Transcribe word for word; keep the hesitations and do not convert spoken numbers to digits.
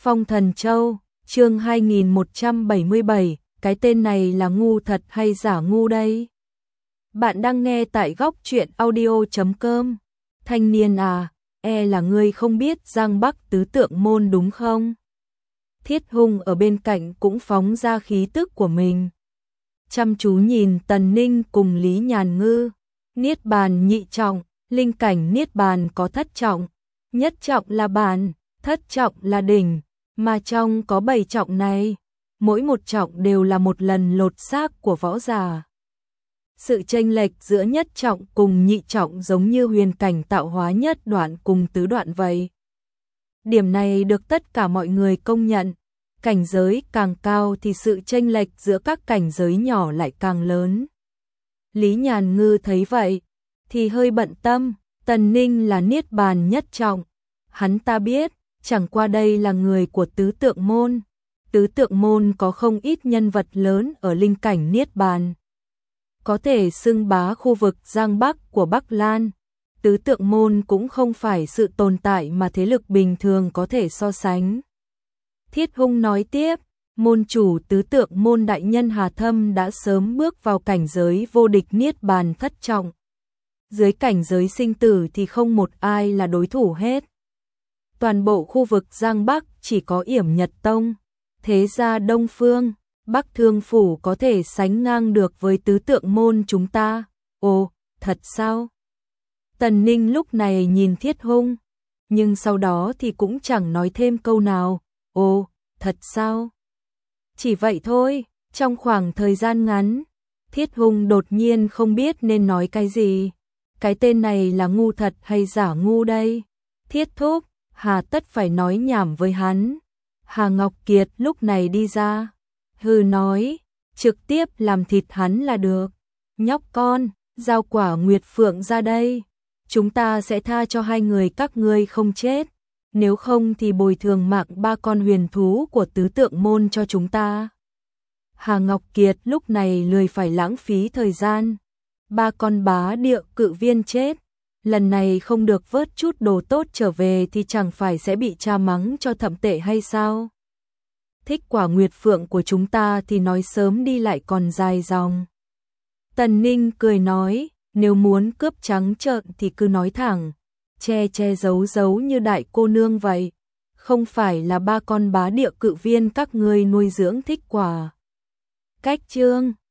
Phong Thần Châu, chương hai nghìn một trăm bảy mươi bảy, cái tên này là ngu thật hay giả ngu đây? Bạn đang nghe tại góc truyện audio chấm com. Thanh niên à, e là ngươi không biết Giang Bắc tứ tượng môn đúng không? Thiết Hung ở bên cạnh cũng phóng ra khí tức của mình. Chăm chú nhìn Tần Ninh cùng Lý Nhàn Ngư. Niết bàn nhị trọng, linh cảnh niết bàn có thất trọng. Nhất trọng là bàn, thất trọng là đỉnh, mà trong có bảy trọng này, mỗi một trọng đều là một lần lột xác của võ giả. Sự chênh lệch giữa nhất trọng cùng nhị trọng giống như huyền cảnh tạo hóa nhất đoạn cùng tứ đoạn vậy. Điểm này được tất cả mọi người công nhận, cảnh giới càng cao thì sự chênh lệch giữa các cảnh giới nhỏ lại càng lớn. Lý Nhàn Ngư thấy vậy, thì hơi bận tâm, Tần Ninh là niết bàn nhất trọng. Hắn ta biết, chẳng qua đây là người của tứ tượng môn. Tứ tượng môn có không ít nhân vật lớn ở linh cảnh niết bàn. Có thể xưng bá khu vực Giang Bắc của Bắc Lan. Tứ tượng môn cũng không phải sự tồn tại mà thế lực bình thường có thể so sánh. Thiết Hung nói tiếp, môn chủ tứ tượng môn đại nhân Hà Thâm đã sớm bước vào cảnh giới vô địch niết bàn thất trọng. Dưới cảnh giới sinh tử thì không một ai là đối thủ hết. Toàn bộ khu vực Giang Bắc chỉ có Yểm Nhật Tông, thế gia Đông Phương, Bắc Thương Phủ có thể sánh ngang được với tứ tượng môn chúng ta. Ồ, thật sao? Tần Ninh lúc này nhìn Thiết Hung, nhưng sau đó thì cũng chẳng nói thêm câu nào. Ồ, thật sao? Chỉ vậy thôi, trong khoảng thời gian ngắn, Thiết Hung đột nhiên không biết nên nói cái gì. Cái tên này là ngu thật hay giả ngu đây? Thiết thúc, hà tất phải nói nhảm với hắn. Hà Ngọc Kiệt lúc này đi ra, hừ nói, trực tiếp làm thịt hắn là được. Nhóc con, giao quả Nguyệt Phượng ra đây. Chúng ta sẽ tha cho hai người các ngươi không chết. Nếu không thì bồi thường mạng ba con huyền thú của tứ tượng môn cho chúng ta. Hà Ngọc Kiệt lúc này lười phải lãng phí thời gian. Ba con bá địa cự viên chết. Lần này không được vớt chút đồ tốt trở về thì chẳng phải sẽ bị cha mắng cho thậm tệ hay sao? Thích quả Nguyệt Phượng của chúng ta thì nói sớm đi lại còn dài dòng. Tần Ninh cười nói, nếu muốn cướp trắng trợn thì cứ nói thẳng. Che che giấu giấu như đại cô nương vậy. Không phải là ba con bá địa cự viên các ngươi nuôi dưỡng thích quả. Cách chương